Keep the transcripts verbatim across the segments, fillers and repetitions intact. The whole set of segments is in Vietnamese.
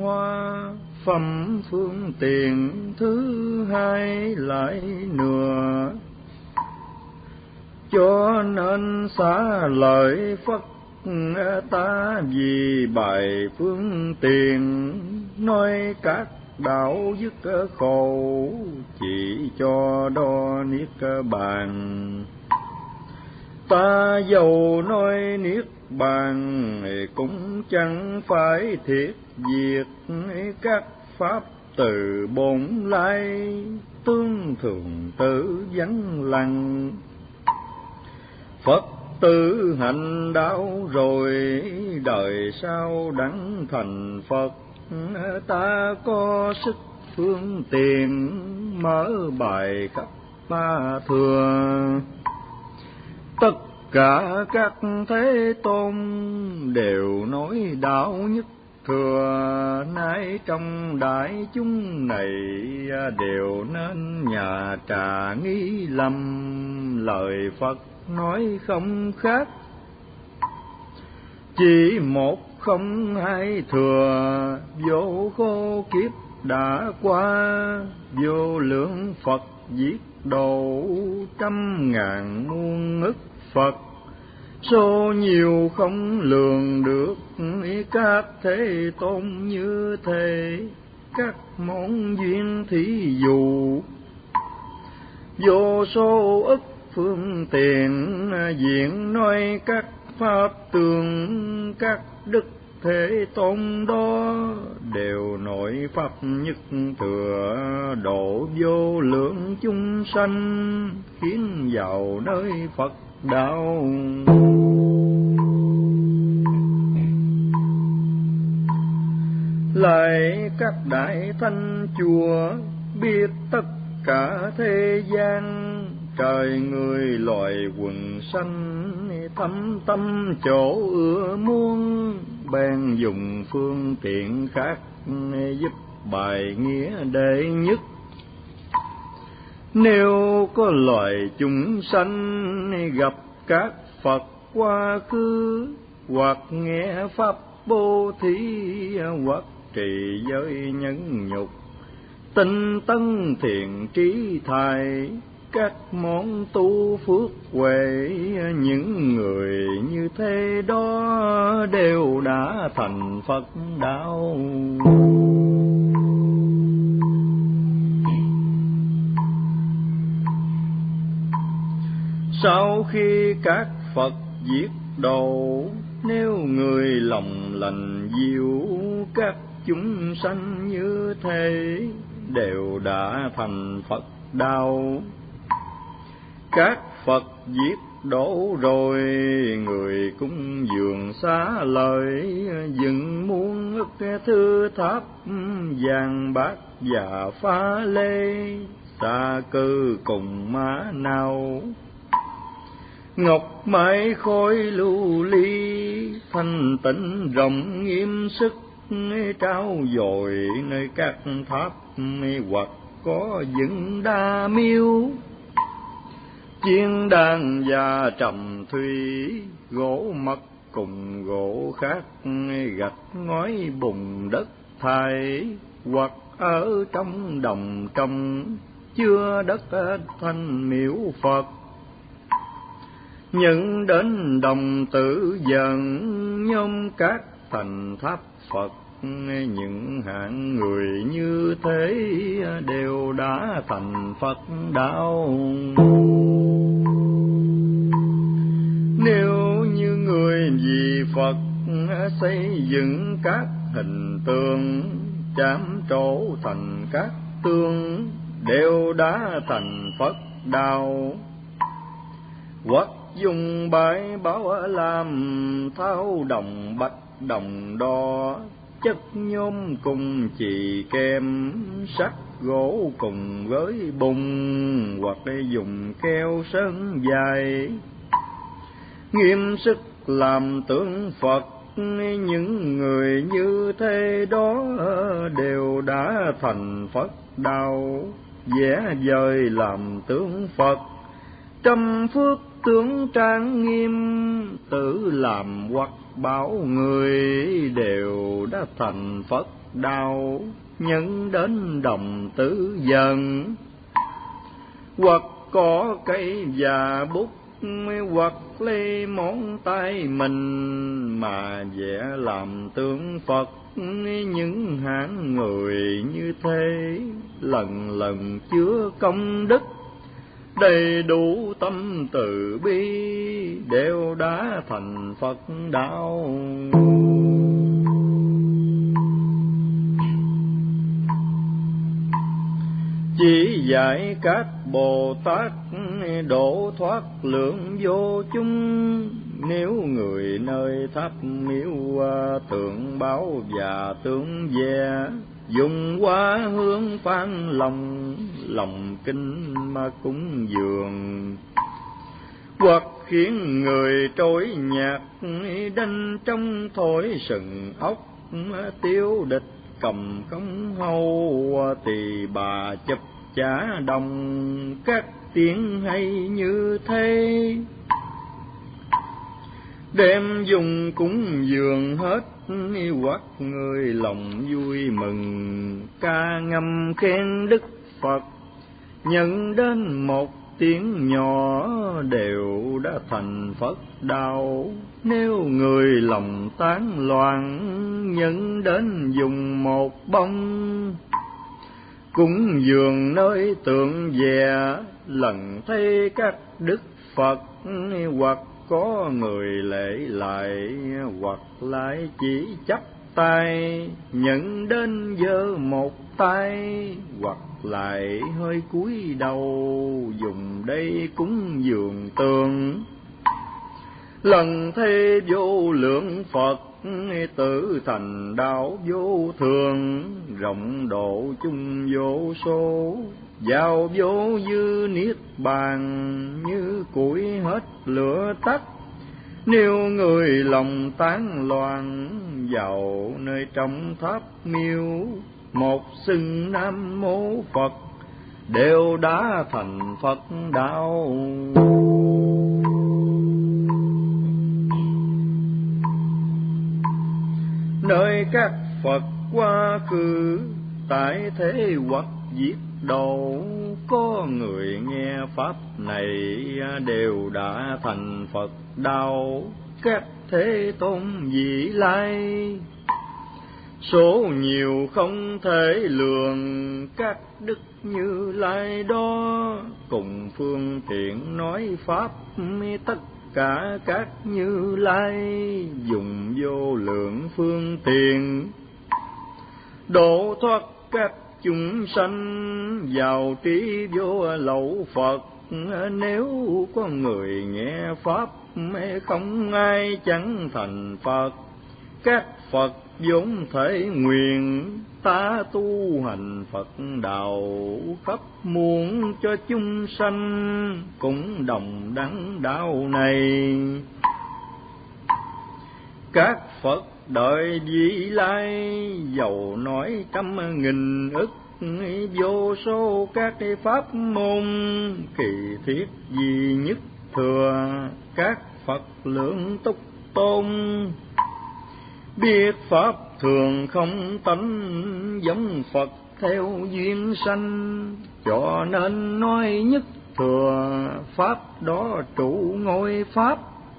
hoa, phẩm phương tiện thứ hai lại nữa. Cho nên xá lợi Phật ta vì bài phương tiện, nói các đạo dứt khổ, chỉ cho đo niết bàn. Ta dầu nói niết bàn, cũng chẳng phải thiệt diệt các pháp từ bổn lai, tương thường tự vắng lặng. Phật tự hành đạo rồi, đời sau đặng thành Phật. Ta có sức phương tiện, mở bài khắp ba thừa. Tất cả các thế tôn đều nói đạo nhất thừa, nay trong đại chúng này đều nên nhà trà nghi lầm. Lời Phật nói không khác, chỉ một không hai thừa. Vô khô kiếp đã qua, vô lượng Phật giết độ, trăm ngàn muôn ức Phật. Số nhiều không lường được, các thế tôn như thế, các món duyên thí dụ. Vô số ức phương tiện, diện nói các pháp tường, các đức thế tôn đó đều nội pháp nhất thừa, độ vô lượng chúng sanh, khiến vào nơi Phật đạo. Lại các đại thánh chùa, biết tất cả thế gian, trời người loài quần sanh, thâm tâm chỗ ưa muốn, bèn dùng phương tiện khác, giúp bài nghĩa đệ nhất. Nếu có loài chúng sanh gặp các Phật quá khứ, hoặc nghe pháp bố thí, hoặc trì giới nhẫn nhục, tinh tấn thiện trí thai, các món tu phước huệ, những người như thế đó đều đã thành Phật đạo. Sau khi các Phật giết độ, nếu người lòng lành diệu, các chúng sanh như thế đều đã thành Phật đạo. Các Phật giết đổ rồi, người cũng dường xá lợi, dựng muôn ức thư tháp, vàng bát và pha lê, xa cư cùng má nào. Ngọc mãi khối lưu ly, thanh tịnh rộng nghiêm sức, trao dồi nơi các tháp, hoặc có dựng đa miếu. Chiên đàn và trầm thủy, gỗ mật cùng gỗ khác, gạch ngói bùn đất thải, hoặc ở trong đồng trong, chưa đất thanh miếu Phật. Nhận đến đồng tử dần, nhóm các thành tháp Phật, những hạng người như thế đều đã thành Phật đạo. Nếu như người vì Phật xây dựng các hình tượng, chạm trổ thành các tương, đều đã thành Phật đạo. Hoặc dùng bãi bảo làm thao đồng bạch đồng đo, chất nhôm cùng chì kem, sắt gỗ cùng với bùng, hoặc dùng keo sơn dài, nghiêm sức làm tượng Phật. Những người như thế đó đều đã thành Phật đạo. Vẽ vời làm tướng Phật, trăm phước tướng trang nghiêm, tự làm hoặc bảo người, đều đã thành Phật đạo, nhân đến đồng tử dần. Hoặc có cây và bút, hoặc lấy món tay mình, mà vẽ làm tượng Phật. Những hạng người như thế, lần lần chứa công đức, đầy đủ tâm từ bi, đều đã thành Phật đạo. Chỉ dạy các Bồ Tát độ thoát lượng vô chung, nếu người nơi tháp miếu tượng báo và tượng ve, dùng hoa hương phan lòng, lòng kinh mà cúng dường. Hoặc khiến người trối nhạc, đanh trong thổi sừng ốc, tiêu địch cầm không hâu, tỳ bà chập chả đồng, các tiếng hay như thế. Đem dùng cúng dường hết, hoặc người lòng vui mừng, ca ngâm khen đức Phật, nhận đến một tiếng nhỏ, đều đã thành Phật đạo. Nếu người lòng tán loạn, nhận đến dùng một bông, cúng dường nơi tượng ve, lần thấy các đức Phật. Hoặc có người lễ lại, hoặc lại chỉ chắp tay, nhận đến giơ một tay, hoặc lại hơi cúi đầu, dùng đây cúng dường tượng. Lần thấy vô lượng Phật, tự thành đạo vô thường, rộng độ chung vô số, vào vô dư niết bàn, như củi hết lửa tắt. Nếu người lòng tán loạn, vào nơi trong tháp miếu, một xưng Nam Mô Phật, đều đã thành Phật đạo. Nơi các Phật quá khứ, tại thế hoặc diệt độ, có người nghe pháp này, đều đã thành Phật đạo. Các thế tôn vị lai, số nhiều không thể lường, các đức Như Lai đó, cùng phương tiện nói pháp. Tất cả các Như Lai, dùng vô lượng phương tiện, độ thoát các chúng sanh, vào trí vô lậu Phật. Nếu có người nghe pháp, không ai chẳng thành Phật. Các Phật vốn thể nguyện, ta tu hành Phật đạo, khắp muôn cho chúng sanh, cũng đồng đẳng đạo này. Các Phật đợi vị lai, dầu nói trăm nghìn ức, vô số các pháp môn, kỳ thiết gì nhất thừa. Các Phật lượng túc tôn, biết pháp thường không tánh, giống Phật theo duyên sanh, cho nên nói nhất thừa. Pháp đó trụ ngôi pháp,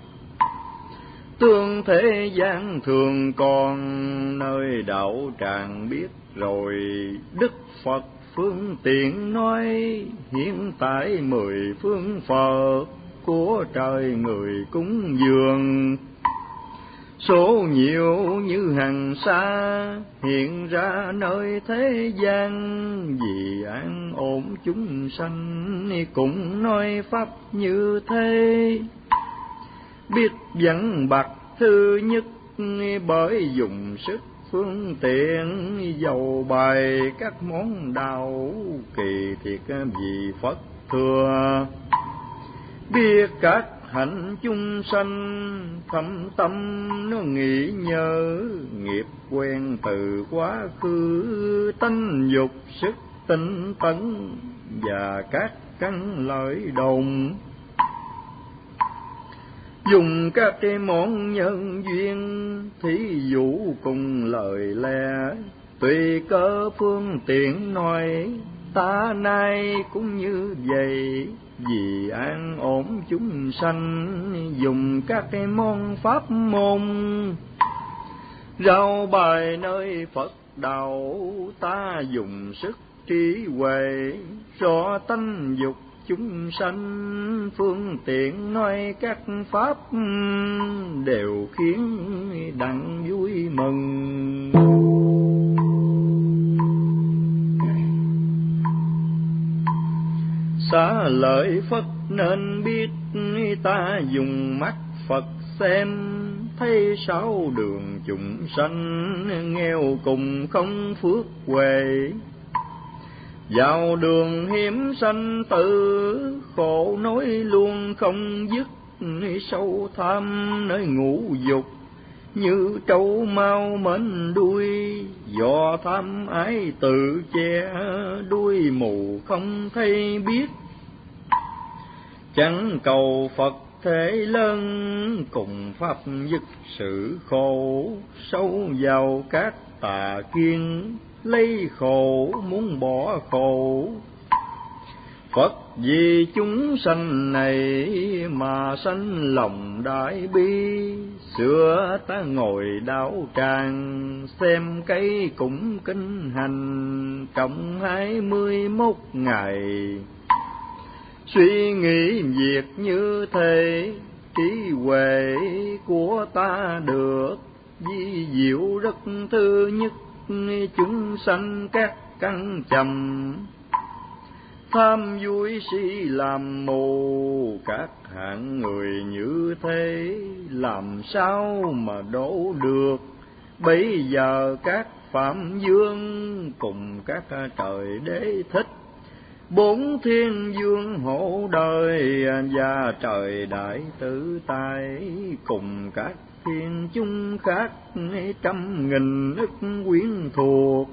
tương thế gian thường còn, nơi đạo tràng biết rồi. Đức Phật phương tiện nói, hiện tại mười phương Phật, của trời người cúng dường. Số nhiều như hằng sa, hiện ra nơi thế gian, vì an ổn chúng sanh, cũng nói pháp như thế. Biết dẫn bậc thứ nhất, bởi dùng sức phương tiện, dầu bài các món đạo, kỳ thiệt vì Phật thừa. Biết các hạnh chúng sanh, thâm tâm nó nghĩ nhớ, nghiệp quen từ quá khứ, tánh dục sức tinh tấn, và các căn lợi đồng. dùng các cái món nhân duyên, thí dụ cùng lời lẽ, tùy cơ phương tiện nói, ta nay cũng như vậy. Vì an ổn chúng sanh, dùng các cái món pháp môn, rao bài nơi Phật đạo, ta dùng sức trí huệ, rõ tánh dục chúng sanh, phương tiện nói các pháp, đều khiến đặng vui mừng. Xá lợi Phật nên biết, ta dùng mắt Phật xem, thấy sáu đường chúng sanh, nghèo cùng không phước huệ. Vào đường hiểm sanh tử, khổ nói luôn không dứt, sâu tham nơi ngũ dục, như trâu mau mến đuôi, do tham ái tự che, đuôi mù không thấy biết. Chẳng cầu Phật thế lớn, cùng pháp dứt sự khổ, sâu vào các tà kiên, lấy khổ muốn bỏ khổ. Phật vì chúng sanh này, mà sanh lòng đại bi, xưa ta ngồi đạo tràng, xem cây cũng kinh hành, cộng hai mươi mốt ngày. Suy nghĩ việc như thế, trí huệ của ta được, vi diệu rất thứ nhất, chúng sanh các căn trầm. Tham vui si làm mù, các hạng người như thế, làm sao mà đổ được. Bây giờ các Phạm Dương, cùng các trời đế thích, bốn thiên vương hộ đời, và trời đại tử tài, cùng các thiên chúng khác, trăm nghìn ức quyến thuộc.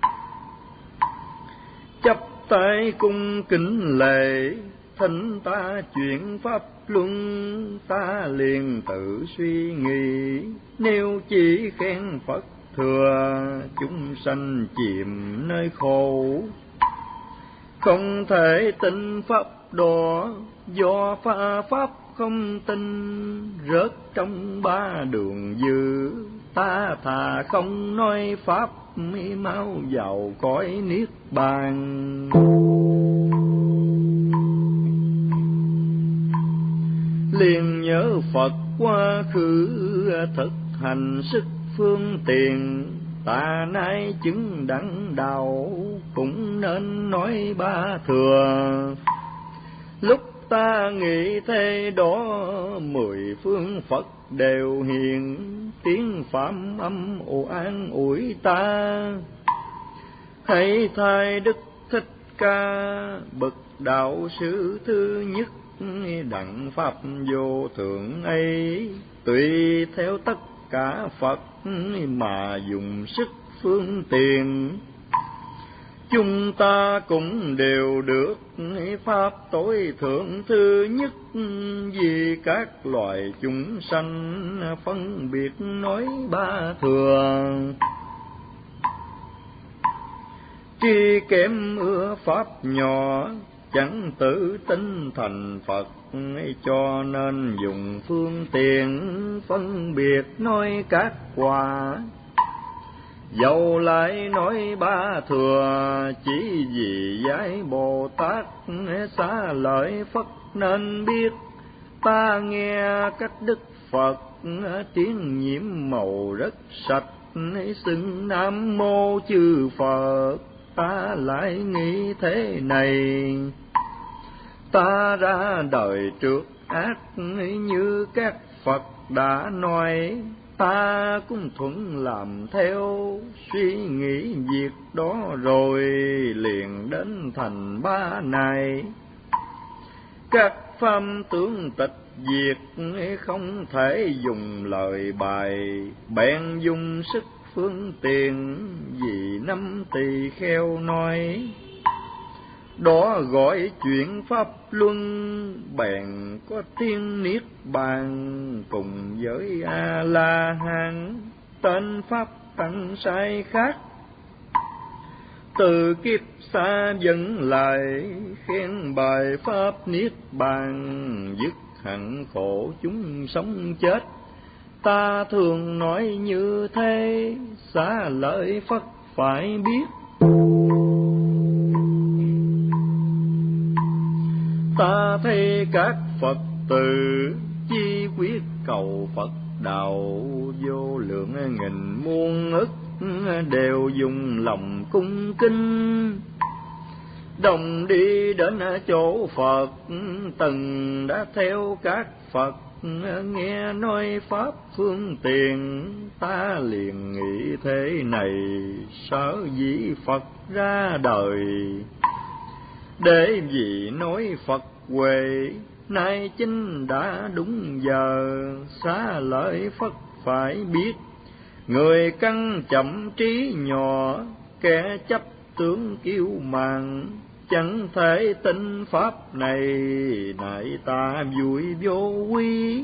Chấp tay cung kính lễ, thỉnh ta chuyện pháp luân, ta liền tự suy nghĩ, nếu chỉ khen Phật thừa, chúng sanh chìm nơi khổ. Không thể tin pháp đó, do pha pháp không tin, rớt trong ba đường dư, ta thà không nói pháp, mới mau vào cõi niết bàn. Liền nhớ Phật quá khứ, thực hành sức phương tiện, ta nay chứng đẳng đạo, cũng nên nói ba thừa. Lúc ta nghĩ thế đó, mười phương Phật đều hiện, tiếng phạm âm ồ an ủi ta. Hãy thay Đức Thích Ca, bậc đạo sư thứ nhất, đặng pháp vô thượng ấy, tùy theo tất cả Phật mà dùng sức phương tiện. Chúng ta cũng đều được pháp tối thượng thứ nhất, vì các loài chúng sanh phân biệt nói ba thừa. Tri kém ưa pháp nhỏ, chẳng tự tin thành Phật, cho nên dùng phương tiện phân biệt nói các quả. Dẫu lại nói ba thừa, chỉ vì giải Bồ Tát xá lợi Phật nên biết. Ta nghe cách Đức Phật tiếng nhiễm màu rất sạch, xưng Nam Mô Chư Phật. Ta lại nghĩ thế này, ta ra đời trước ác như các Phật đã nói, ta cũng thuận làm theo, suy nghĩ việc đó rồi liền đến thành ba này. Các pháp tướng tịch diệt, không thể dùng lời bài, bèn dùng sức phương tiện, vì năm tỳ kheo nói. đó gọi chuyện pháp luân, bèn có tiên niết bàn cùng với A La Hán, tên pháp tăng sai khác. Từ kiếp xa dẫn lại, khen bài pháp niết bàn, dứt hẳn khổ chúng sống chết. Ta thường nói như thế, xá lợi Phật phải biết. Ta thấy các Phật tử chi quyết cầu Phật đạo, vô lượng nghìn muôn ức đều dùng lòng cung kính. Đồng đi đến chỗ Phật, từng đã theo các Phật, nghe nói pháp phương tiện. Ta liền nghĩ thế này, sở dĩ Phật ra đời, để vì nói Phật huệ, nay chính đã đúng giờ. Xá lợi Phật phải biết, người căn chậm trí nhỏ, kẻ chấp tướng kiêu mạn, chẳng thể tin pháp này, nại ta vui vô quý.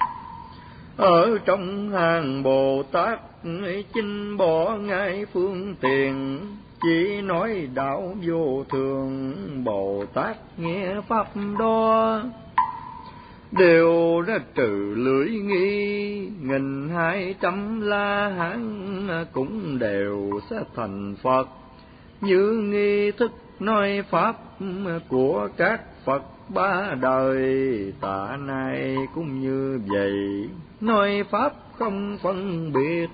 Ở trong hàng Bồ Tát, chinh bỏ ngay phương tiện, chỉ nói đạo vô thường. Bồ Tát nghe pháp đó, đều đã trừ lưỡi nghi. Nghìn hai trăm La Hán cũng đều sẽ thành Phật, như nghi thức nói pháp của các Phật ba đời. Tạ nay cũng như vậy, nói pháp không phân biệt.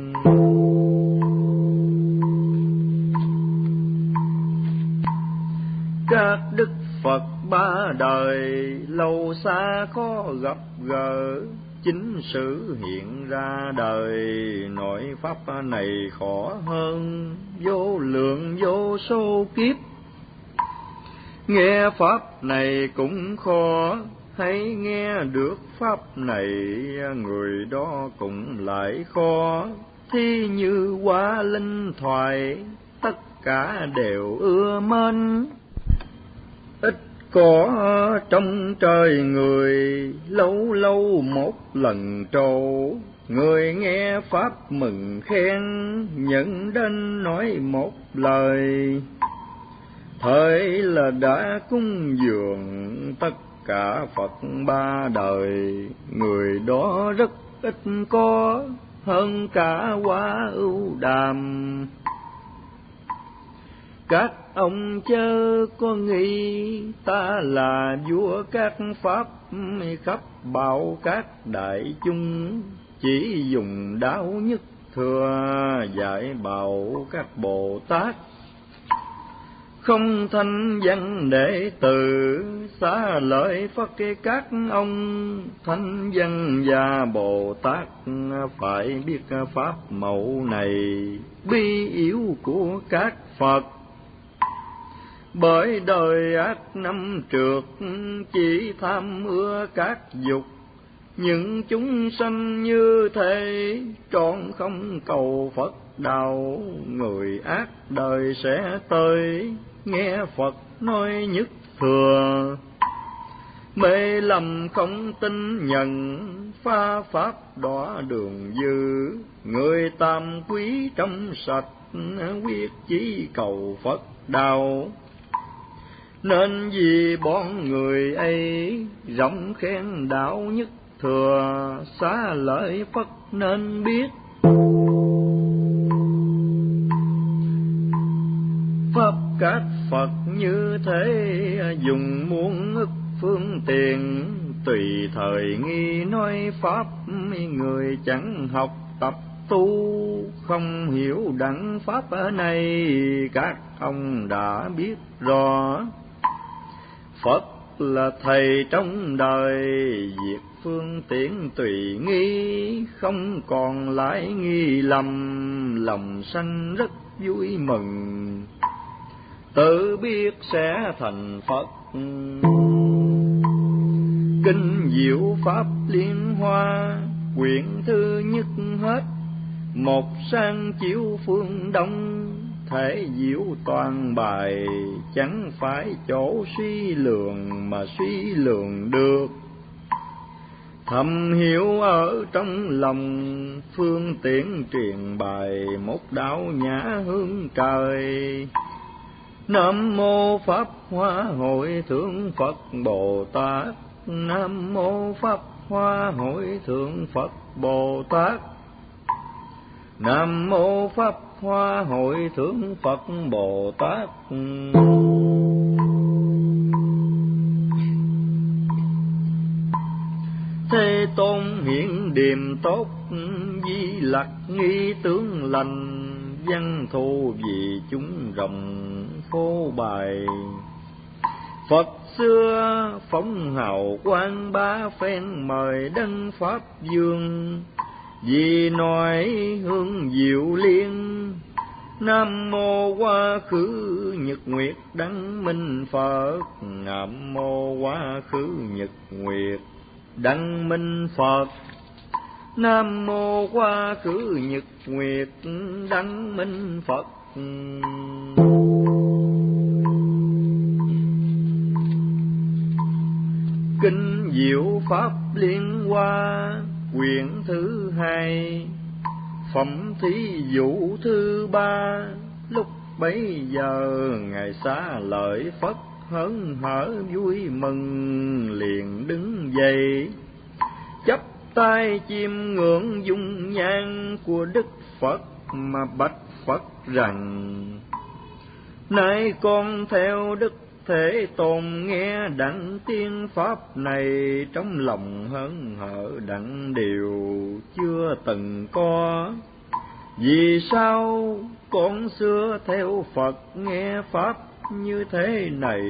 Các đức Phật ba đời lâu xa khó gặp gỡ, chính sự hiện ra đời. Nói pháp này khó hơn vô lượng vô số kiếp, nghe pháp này cũng khó. Hãy nghe được pháp này, người đó cũng lại khó. Thi như hoa linh thoại, tất cả đều ưa mến. Ít có trong trời người, lâu lâu một lần trổ. Người nghe pháp mừng khen, nhận đến nói một lời. Thời là đã cúng dường tất cả Phật ba đời, người đó rất ít có, hơn cả Hoa Ưu Đàm. Các ông chớ có nghĩ, ta là vua các pháp, khắp bảo các đại chúng. Chỉ dùng đạo nhất thừa, dạy bảo các Bồ Tát. Không thanh văn đệ tử, xá lợi Phật các ông. Thanh văn và Bồ Tát phải biết pháp mẫu này, bi yếu của các Phật. Bởi đời ác năm trượt, chỉ tham ưa các dục. Những chúng sanh như thế, trọn không cầu Phật đạo. Người ác đời sẽ tới, nghe Phật nói nhất thừa. Mê lầm không tin nhận, pha pháp đọa đường dư. Người tam quý trong sạch, quyết chí cầu Phật đạo. Nên vì bọn người ấy, rộng khen đạo nhất thừa. Xá lợi Phật nên biết, pháp các Phật như thế, dùng muôn ức phương tiện. Tùy thời nghi nói pháp, người chẳng học tập tu. Không hiểu đẳng pháp ở này, các ông đã biết rõ. Phật là thầy trong đời, việc phương tiện tùy nghi. Không còn lại nghi lầm, lòng sanh rất vui mừng. Tự biết sẽ thành Phật, kinh diệu pháp liên hoa. Quyển thứ nhất hết, một sang chiếu phương đông. thể diệu toàn bài, chẳng phải chỗ suy lường mà suy lường được. Thầm hiểu ở trong lòng, phương tiện truyền bài, một đạo nhã hương trời. Nam mô Pháp Hoa Hội Thượng Phật Bồ Tát. Nam mô Pháp Hoa Hội Thượng Phật Bồ Tát. Nam mô Pháp Hoa Hội Thượng Phật Bồ Tát. Thế Tôn hiện điềm tốt, di lặc nghi tướng lành, văn thù vì chúng rộng phô bày. Phật xưa phóng hào quang ba phen, mời đấng Pháp Dương, vì nói hương diệu liên. Nam mô Quá Khứ Nhật Nguyệt Đăng Minh Phật. Nam mô Quá Khứ Nhật Nguyệt Đăng Minh Phật. Nam mô Quá Khứ Nhật Nguyệt Đăng Minh Phật. Kinh Diệu Pháp Liên Hoa quyển thứ hai, phẩm thí dụ thứ ba. Lúc bấy giờ ngài xá lợi Phất hớn hở vui mừng, liền đứng dậy chắp tay chiêm ngưỡng dung nhan của Đức Phật, mà bạch Phật rằng: nay con theo Đức Thế Tôn nghe đặng tiên pháp này, trong lòng hớn hở đặng điều chưa từng có. Vì sao con xưa theo Phật nghe pháp như thế này?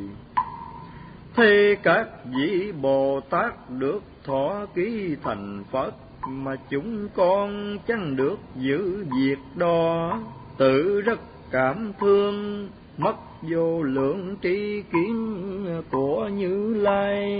Thế các vị Bồ Tát được thọ ký thành Phật, mà chúng con chẳng được giữ việc đó. Tự rất cảm thương, mất vô lượng tri kiến của Như Lai.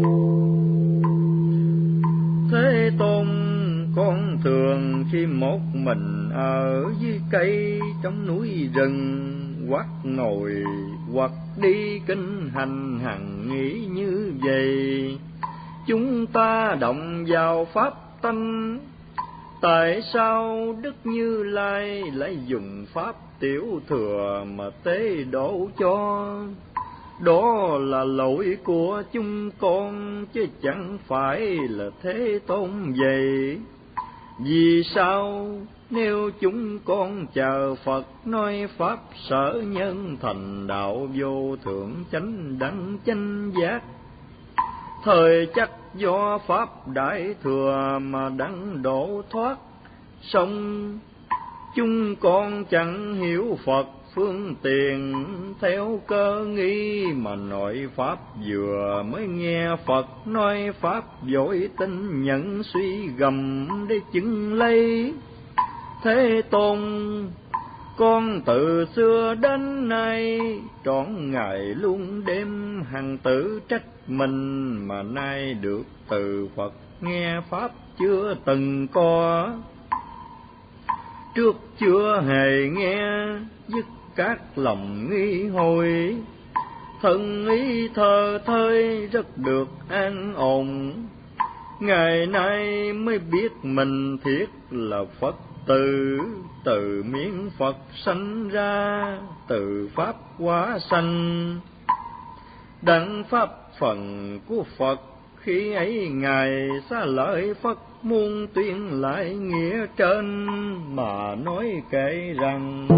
Thế Tôn, con thường khi một mình ở dưới cây trong núi rừng, hoặc ngồi hoặc đi kinh hành hằng nghĩ như vậy. Chúng ta động vào pháp tánh, tại sao Đức Như Lai lại dùng pháp tiểu thừa mà tế độ cho? Đó là lỗi của chúng con, chứ chẳng phải là Thế Tôn vậy. Vì sao nếu chúng con chờ Phật nói pháp sở nhân thành đạo vô thượng chánh đẳng chánh giác, thời chắc do pháp đại thừa mà đặng độ thoát, song chúng con chẳng hiểu Phật phương tiện, theo cơ nghi mà nội pháp, vừa mới nghe Phật nói pháp vội tin nhận suy gầm để chứng lấy. Thế Tôn, con từ xưa đến nay trọn ngày luôn đêm hằng tự trách mình, mà nay được từ Phật nghe pháp chưa từng có. Trước chưa hề nghe dứt các lòng nghi hồi, thân ý thờ thơi rất được an ổn. Ngày nay mới biết mình thiết là Phật tử, từ miếng Phật sanh ra, từ pháp hóa sanh. Đặng pháp phần của Phật khi ấy ngài xá lợi Phất muôn tuyên lại nghĩa trên, mà nói kể rằng: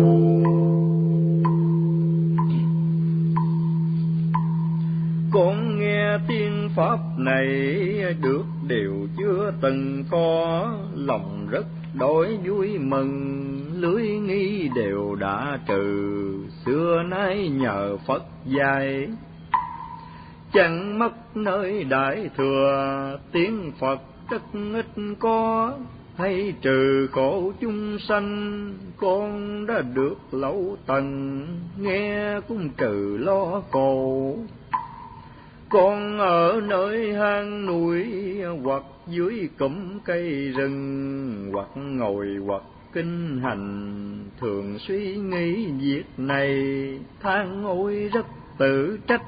con nghe tiên pháp này được điều chưa từng có, lòng rất đổi vui mừng, lưới nghi đều đã trừ, xưa nay nhờ Phật dạy. Chẳng mất nơi đại thừa, tiếng Phật rất ít có, hay trừ khổ chúng sanh, con đã được lậu tần, nghe cũng trừ lo khổ. Con ở nơi hang núi, hoặc dưới cụm cây rừng, hoặc ngồi hoặc kinh hành, thường suy nghĩ việc này, than ôi rất tự trách.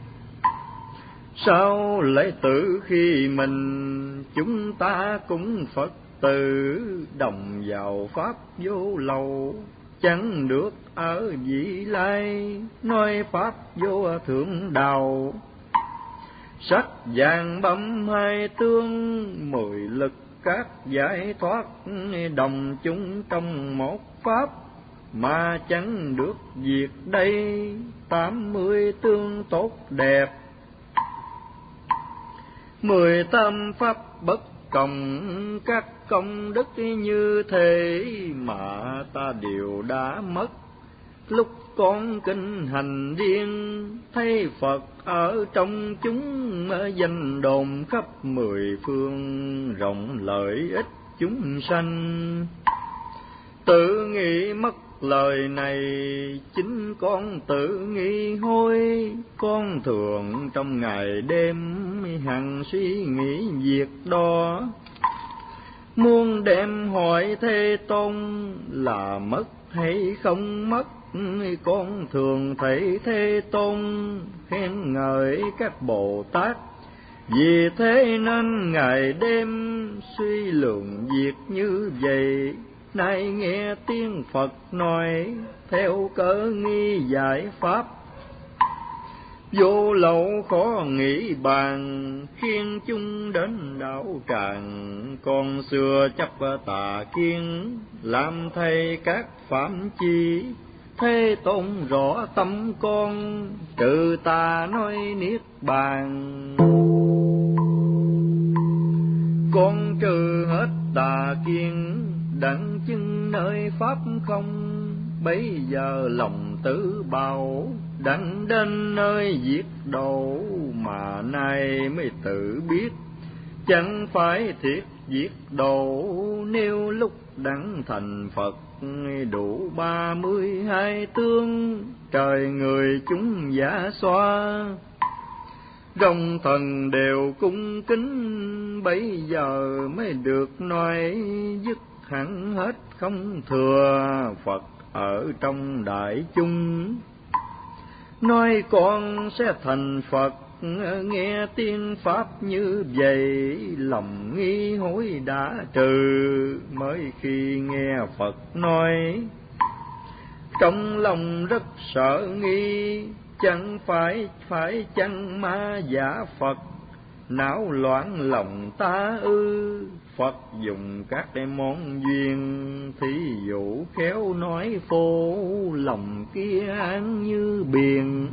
Sao lại tự khi mình, chúng ta cũng Phật tử, đồng vào pháp vô lậu, chẳng được ở vị lai, nói pháp vô thượng đạo. Sắc vàng bấm hai tương, mười lực các giải thoát, đồng chúng trong một pháp, mà chẳng được việc đây, tám mươi tương tốt đẹp. Mười tam pháp bất cộng, các công đức như thế, mà ta đều đã mất. Lúc con kinh hành điên, thấy Phật ở trong chúng, danh đồn khắp mười phương, rộng lợi ích chúng sanh. Tự nghĩ mất lời này, chính con tự nghĩ hối. Con thường trong ngày đêm, hằng suy nghĩ việc đó. Muốn đem hỏi Thế Tôn, là mất hay không mất. Con thường thấy Thế Tôn, khen ngợi các Bồ Tát. Vì thế nên ngày đêm, suy lượng việc như vậy. Nay nghe tiếng Phật nói, theo cớ nghi giải pháp. Vô lậu khó nghĩ bàn, khiên chung đến đạo tràng. Con xưa chấp tà kiên, làm thầy các phạm chi. Thế Tôn rõ tâm con, trừ tà nói niết bàn. Con trừ hết tà kiên, đặng chứng nơi pháp không. Bấy giờ lòng tự bào, đặng đến nơi diệt độ. Mà nay mới tự biết, chẳng phải thiệt diệt độ. Nếu lúc đặng thành Phật, đủ ba mươi hai tướng, trời người chúng giả xoa. Rồng thần đều cung kính, bấy giờ mới được nói dứt hẳn hết không thừa. Phật ở trong đại chúng, nói con sẽ thành Phật. Nghe tiếng pháp như vậy, lòng nghi hối đã trừ. Mới khi nghe Phật nói, trong lòng rất sợ nghi. Chẳng phải phải chăng ma giả Phật, não loạn lòng ta ư. Phật dùng các cái món duyên, thí dụ khéo nói phô. Lòng kia an như biển,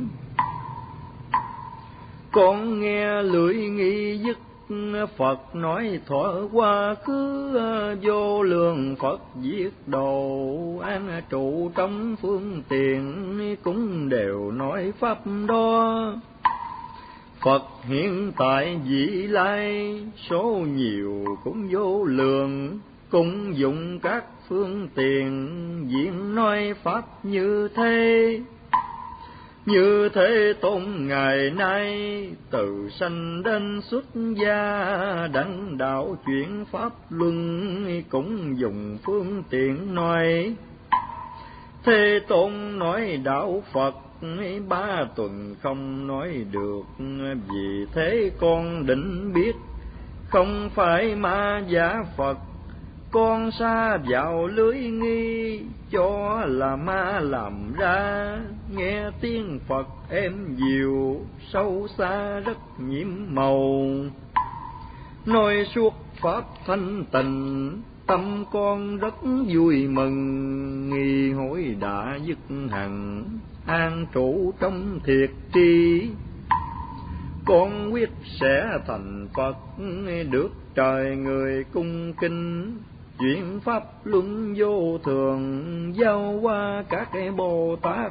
con nghe lưỡi nghi dứt. Phật nói thuở quá khứ, vô lượng Phật diệt độ. An trụ trong phương tiện, cũng đều nói pháp đó. Phật hiện tại vị lai, số nhiều cũng vô lượng. Cũng dùng các phương tiện, diễn nói pháp như thế. Như Thế Tôn ngày nay, từ sanh đến xuất gia, đặng đạo chuyển pháp luân, cũng dùng phương tiện nói. Thế Tôn nói đạo Phật, ba tuần không nói được. Vì thế con định biết, không phải ma giả Phật. Con sa vào lưới nghi, cho là ma làm ra. Nghe tiếng Phật êm dịu, sâu xa rất nhiễm màu. Nói suốt pháp thanh tịnh, tâm con rất vui mừng. Nghi hối đã dứt hẳn, an trụ trong thiệt tri. Con quyết sẽ thành Phật, được trời người cung kính. Chuyển pháp luân vô thường, giao qua các cái Bồ Tát.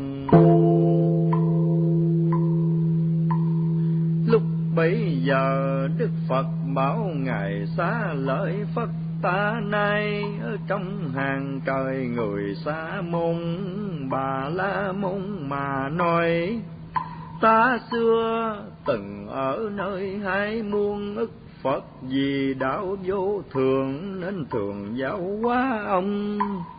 Lúc bấy giờ Đức Phật bảo ngài xá lợi Phất ta nay. Ở trong hàng trời người xa môn, Bà La Môn mà nói. Ta xưa từng ở nơi hai muôn ức Phật vì đạo vô thường nên thường giáo hóa ông.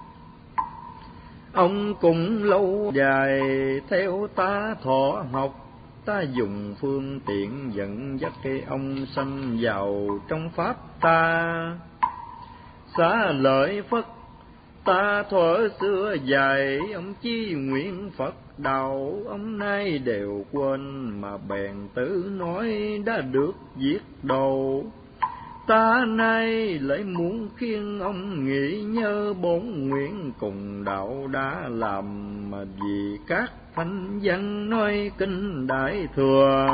Ông cũng lâu dài theo ta thọ học, ta dùng phương tiện dẫn dắt cái ông sanh vào trong pháp ta. Xá lợi Phất ta thuở xưa dạy ông chí nguyện Phật đạo, ông nay đều quên mà bèn tự nói đã được giết đầu. Ta nay lại muốn khiêng ông nghĩ nhớ bốn nguyện cùng đạo đã làm, mà vì các thánh văn nói kinh Đại Thừa.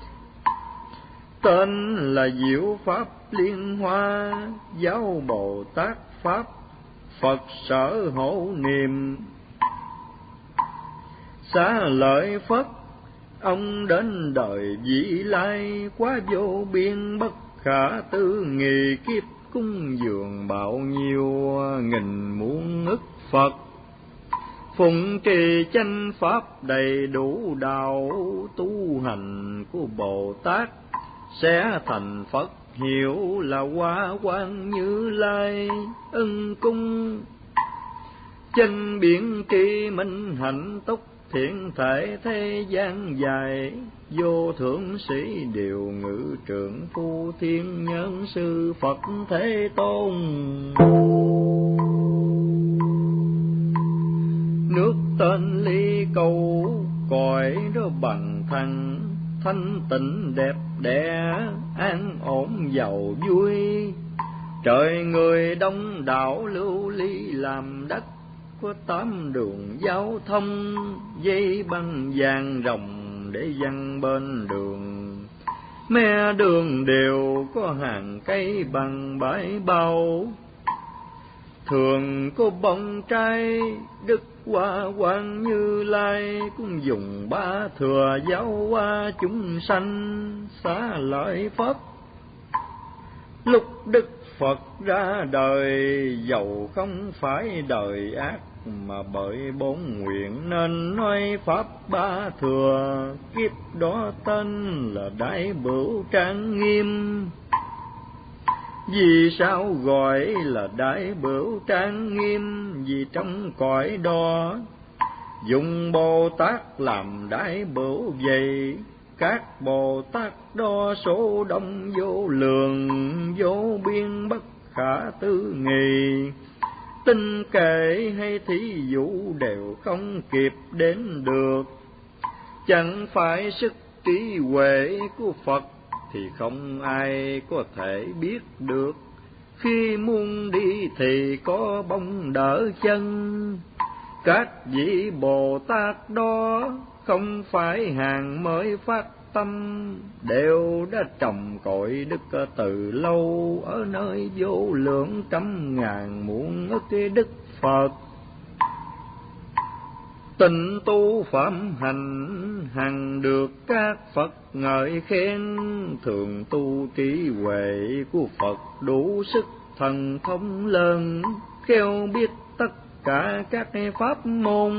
Tên là Diệu Pháp Liên Hoa, giáo Bồ Tát Pháp Phật sở hộ niệm. Xá lợi Phất ông đến đời vị lai, quá vô biên bất khả tư nghị, kiếp cung dường bao nhiêu nghìn muôn ức Phật. Phụng trì chánh pháp đầy đủ đạo, tu hành của Bồ Tát sẽ thành Phật, hiểu là Hoa Quang Như Lai. Ưng cung chân biển tri minh hạnh túc, thiện thể thế gian dài, vô thượng sĩ điều ngự trưởng phu thiên nhân sư Phật Thế Tôn. Nước tên ly cầu, cõi đó bằng thăng, thanh tịnh đẹp đẽ, an ổn giàu vui. Trời người đông đảo lưu ly làm đất, có tám đường giao thông, dây băng vàng rồng để dăng bên đường. Me đường đều có hàng cây bằng bãi bao, thường có bông trai Đức Hoa Quang Như Lai, cũng dùng ba thừa giáo hóa chúng sanh. Xá lợi Phất lúc Đức Phật ra đời, dầu không phải đời ác, mà bởi bốn nguyện nên nói pháp ba thừa. Kiếp đó tên là Đại Bửu Trang Nghiêm. Vì sao gọi là Đại Bửu Trang Nghiêm? Vì trong cõi đó dùng Bồ Tát làm Đại Bửu vậy. Các Bồ Tát đó số đông vô lượng, vô biên bất khả tư nghị. Tinh kể hay thí dụ đều không kịp đến được. Chẳng phải sức trí huệ của Phật thì không ai có thể biết được. Khi muốn đi thì có bông đỡ chân. Các vị Bồ Tát đó không phải hàng mới phát tâm, đều đã trồng cội đức từ lâu ở nơi vô lượng trăm ngàn muôn ức đức Phật. Tịnh tu phạm hành hằng được các Phật ngợi khen, thường tu trí huệ của Phật đủ sức thần thông lớn, khéo biết tất cả các pháp môn.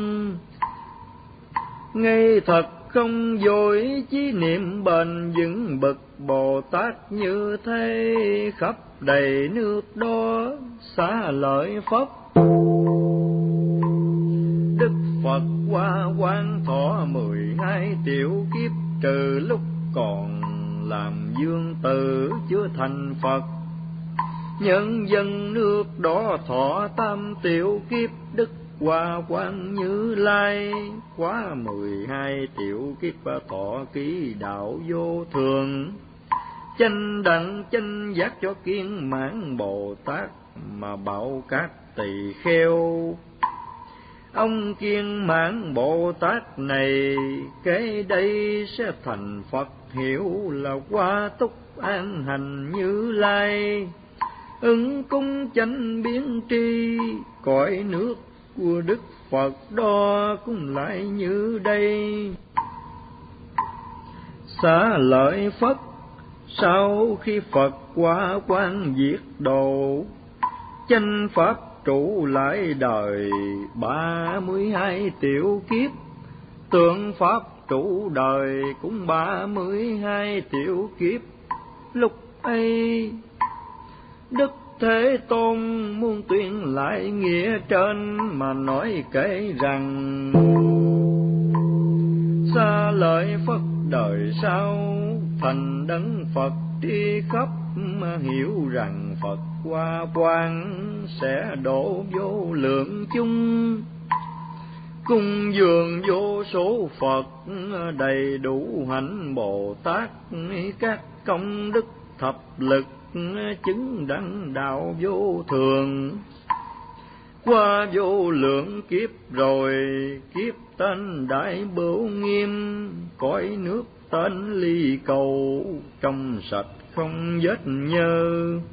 Ngay thật không dối chí niệm bền vững bậc Bồ Tát như thế, khắp đầy nước đó xá lợi Phất. Đức Phật Hoa Quang thọ mười hai tiểu kiếp, trừ lúc còn làm dương tử chưa thành Phật. Nhân dân nước đó thọ tam tiểu kiếp, Đức Hoa Quang Như Lai quá mười hai tiểu kiếp thọ ký đạo vô thường. Chánh đẳng chánh giác cho kiên mãn Bồ Tát mà bảo các tỳ kheo. Ông kiên mãn Bồ Tát này kế đây sẽ thành Phật, hiểu là Hoa Túc an hành Như Lai. Ứng cung chánh biến tri, cõi nước của Đức Phật đó cũng lại như đây. Xá lợi Phất sau khi Phật Hoa Quang diệt độ, chánh pháp trụ lại đời ba mươi hai tiểu kiếp. Tượng pháp trụ đời cũng ba mươi hai tiểu kiếp. Lúc ấy. Đức Thế Tôn muốn tuyên lại nghĩa trên mà nói kể rằng: xa lợi Phật đời sau, thành đấng Phật đi khắp, hiểu rằng Phật qua quan sẽ độ vô lượng chung. Cung dường vô số Phật đầy đủ hạnh Bồ Tát, các công đức thập lực chứng đẳng đạo vô thường. Qua vô lượng kiếp rồi, kiếp tên Đại Bửu Nghiêm, cõi nước tên Ly Cầu, trong sạch không vết nhơ.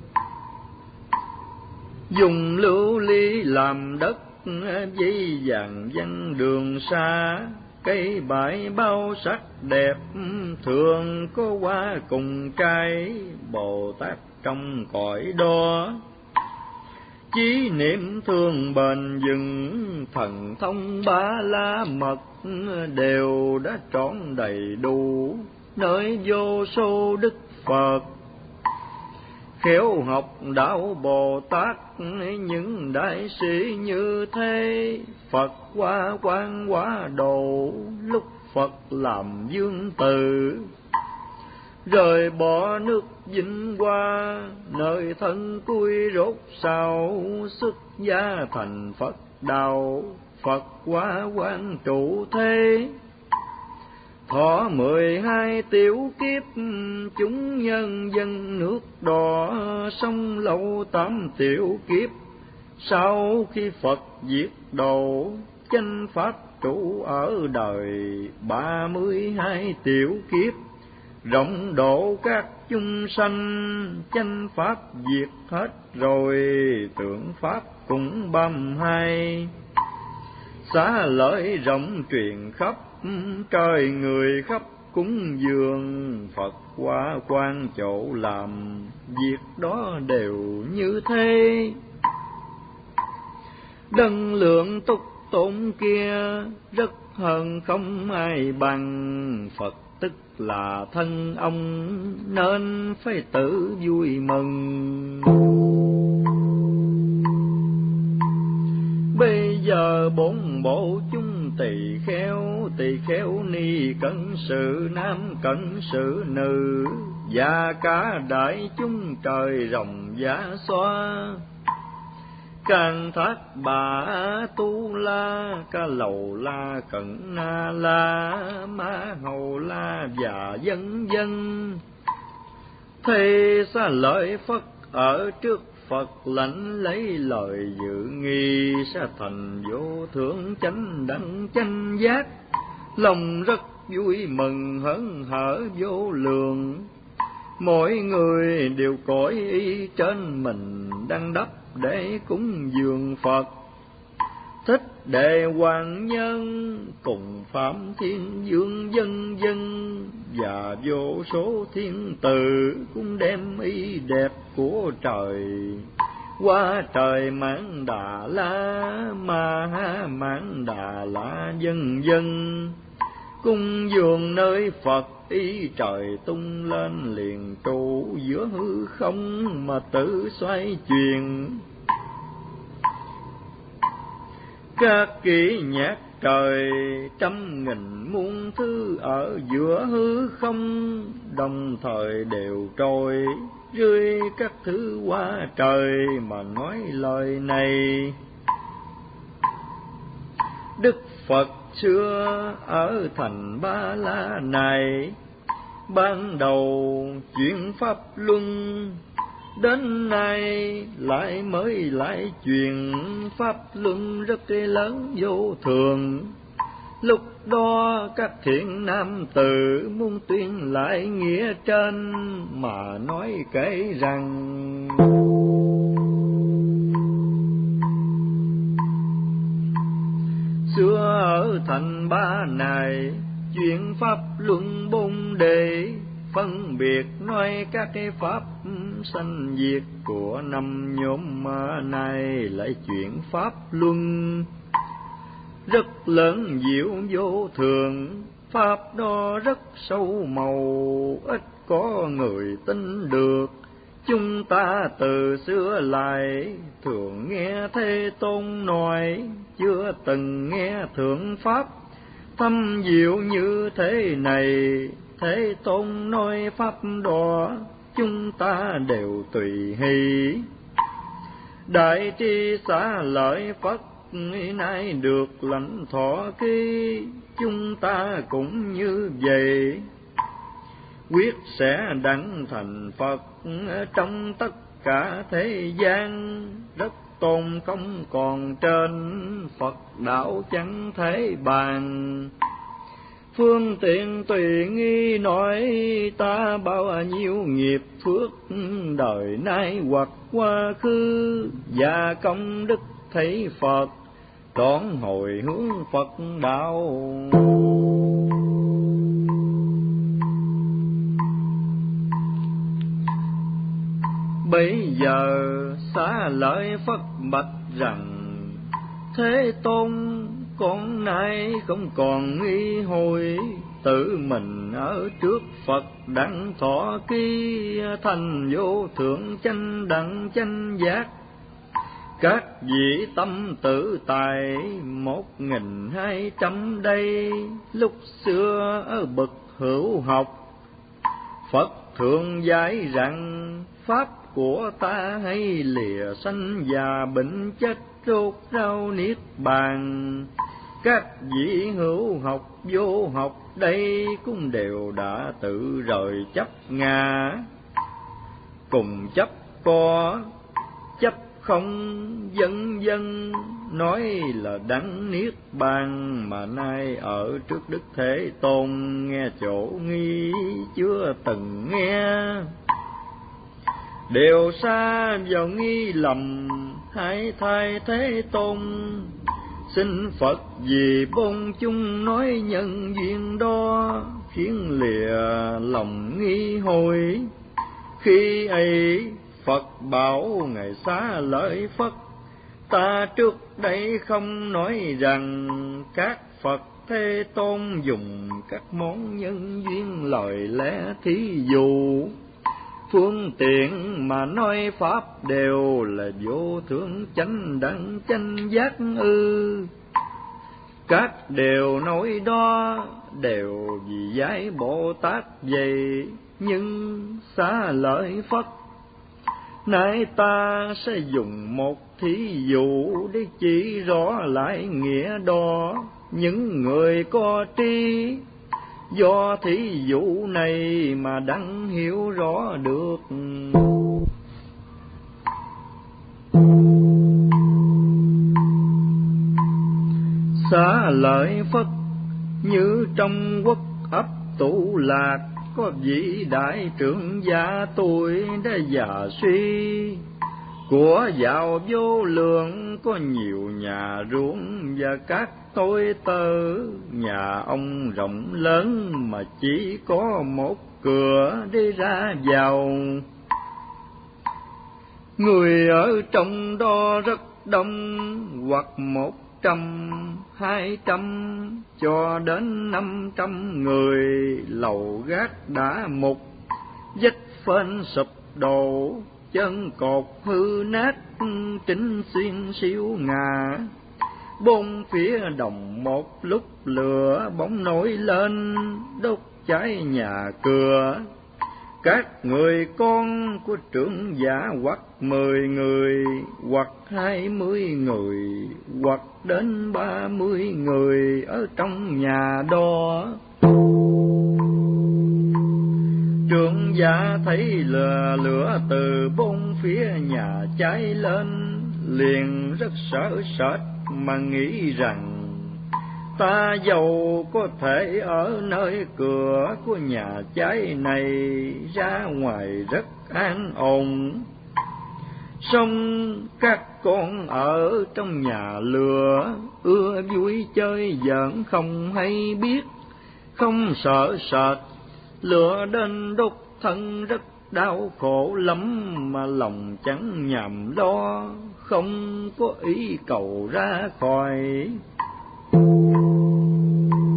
Dùng lưu ly làm đất, dây vàng văn đường xa, cây bãi bao sắc đẹp, thường có hoa cùng trái, Bồ Tát trong cõi đó. Chí niệm thương bền vững, thần thông ba la mật đều đã trọn đầy đủ, nơi vô số đức Phật. Khéo học đạo Bồ Tát, những đại sĩ như thế, Phật qua quan hóa độ, lúc Phật làm dương tử. Rời bỏ nước vinh hoa, nơi thân cuối rốt sao, xuất gia thành Phật đạo, Phật qua quan trụ thế. Thọ mười hai tiểu kiếp, chúng nhân dân nước đỏ, sống lâu tám tiểu kiếp. Sau khi Phật diệt độ, chánh pháp trụ ở đời ba mươi hai tiểu kiếp. Rộng độ các chúng sanh, chánh pháp diệt hết rồi, tượng pháp cũng băm hai. Xá lợi rộng truyền khắp, trời người khắp cúng dường, Phật qua quan chỗ làm, việc đó đều như thế. Đấng lượng túc tôn kia, rất hơn không ai bằng, Phật tức là thân ông, nên phải tự vui mừng. Bây giờ bốn bộ chúng tỳ kheo, tỳ kheo ni cẩn sự nam cẩn sự nữ, và cả đại chúng trời rồng giá xoa. Can Thác Bà Tu La, Ca Lầu La, Cận Na La, Ma Hầu La và vân vân. Thế xa lợi Phật ở trước Phật lãnh lấy lời dự nghi, sẽ thành vô thượng chánh đẳng chánh giác, lòng rất vui mừng hớn hở vô lượng. Mỗi người đều cõi ý trên mình đang đắp để cúng dường Phật. Thích Đệ Hoàng Nhân cùng Phạm Thiên Dương vân vân, và vô số thiên tử cũng đem ý đẹp của trời qua trời Mãn Đà La, Ma Ha Mãn Đà La vân vân. Cung dường nơi Phật ý trời tung lên, liền trụ giữa hư không mà tự xoay chuyển. Các kỹ nhạc trời trăm nghìn muôn thứ ở giữa hư không, đồng thời đều trôi rơi các thứ qua trời mà nói lời này. Đức Phật xưa ở thành Ba La này, ban đầu chuyển pháp luân, đến nay lại mới lại truyền pháp luân rất lớn vô thường. Lúc đó các thiện nam tử muốn tuyên lại nghĩa trên mà nói kể rằng: xưa ở thành Ba này, chuyện pháp luân bốn đề, phân biệt nói các cái pháp sanh diệt của năm nhóm này, lại chuyện pháp luân rất lớn diệu vô thường. Pháp đó rất sâu màu, ít có người tin được, chúng ta từ xưa lại thường nghe Thế Tôn nói, chưa từng nghe thượng pháp thâm diệu như thế này. Thế Tôn nói pháp đó, chúng ta đều tùy hỷ. Đại tri xá lợi Phật nay được lãnh thọ ký, chúng ta cũng như vậy, quyết sẽ đặng thành Phật trong tất cả thế gian. Đất tôn không còn trên, Phật đạo chẳng thể bàn. Phương tiện tùy nghi nói, ta bao nhiêu nghiệp phước đời nay hoặc quá khứ, và công đức thấy Phật đón hồi hướng Phật đạo. Bây giờ xá lợi Phật bạch rằng, Thế Tôn con nay không còn nghi hồi, tự mình ở trước Phật đặng thọ ký, thành vô thượng chánh đẳng chánh giác. Các vị tâm tự tại một nghìn hai trăm đây, lúc xưa ở bậc hữu học, Phật thường dạy rằng pháp của ta hay lìa sanh già bệnh chết, rốt rau niết bàn. Các vị hữu học vô học đây cũng đều đã tự rời chấp ngã, cùng chấp có chấp không, vân vân, nói là đắng niết bàn. Mà nay ở trước Đức Thế Tôn nghe chỗ nghi chưa từng nghe, đều xa vào nghi lầm. Hãy thay Thế Tôn xin Phật vì bôn chúng nói nhân duyên đó, khiến lìa lòng nghi hồi. Khi ấy Phật bảo ngài xá lợi Phất, ta trước đây không nói rằng các Phật Thế Tôn dùng các món nhân duyên lời lẽ thí dụ, phương tiện mà nói pháp đều là vô thượng chánh đẳng chánh giác ư? Các điều nói đó đều vì giải Bồ Tát vậy, nhưng xá lợi Phất nay ta sẽ dùng một thí dụ để chỉ rõ lại nghĩa đó. Những người có trí do thí dụ này mà đặng hiểu rõ được. Xá lợi Phất như trong quốc ấp Tụ Lạc, có vị đại trưởng gia tuổi đã già suy, của giàu vô lượng, có nhiều nhà ruộng và các tôi tớ. Nhà ông rộng lớn mà chỉ có một cửa đi ra vào, người ở trong đó rất đông, hoặc một trăm, hai trăm cho đến năm trăm người. Lầu gác đã mục, vách phên sụp đổ, chân cột hư nát, chính xuyên siêu ngà. Bốn phía đồng một lúc lửa bỗng nổi lên, đốt cháy nhà cửa. Các người con của trưởng giả hoặc mười người, hoặc hai mươi người, hoặc đến ba mươi người ở trong nhà đó. Trưởng giả thấy lửa lửa từ bốn phía nhà cháy lên, liền rất sợ sệt mà nghĩ rằng ta dầu có thể ở nơi cửa của nhà cháy này, ra ngoài rất an ổn, song các con ở trong nhà lửa ưa vui chơi giỡn không hay biết, không sợ sệt. Lửa đến đốt thân rất đau khổ lắm, mà lòng chẳng nhằm lo, không có ý cầu ra khỏi.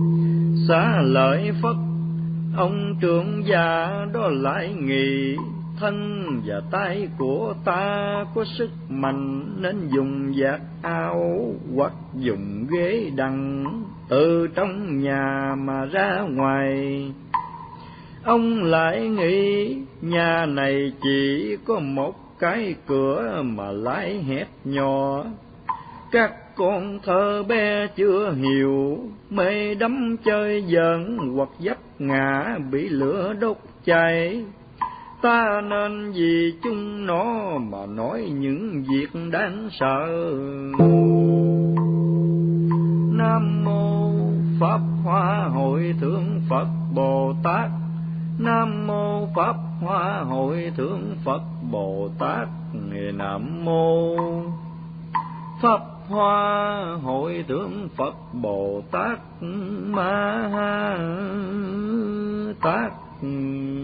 Xá lợi Phất ông trưởng gia đó lại nghĩ, thân và tay của ta có sức mạnh, nên dùng vạt áo hoặc dùng ghế đằng từ trong nhà mà ra ngoài. Ông lại nghĩ nhà này chỉ có một cái cửa mà lại hẹp nhỏ, các con thơ bé chưa hiểu, mê đắm chơi giỡn hoặc vấp ngã bị lửa đốt cháy. Ta nên vì chúng nó mà nói những việc đáng sợ. Nam mô Pháp Hoa Hội Thượng Phật Bồ Tát. Nam mô Pháp Hoa Hội Thượng Phật Bồ Tát. Nam mô Pháp Hoa Hội Thượng Phật Bồ Tát Ma Tát.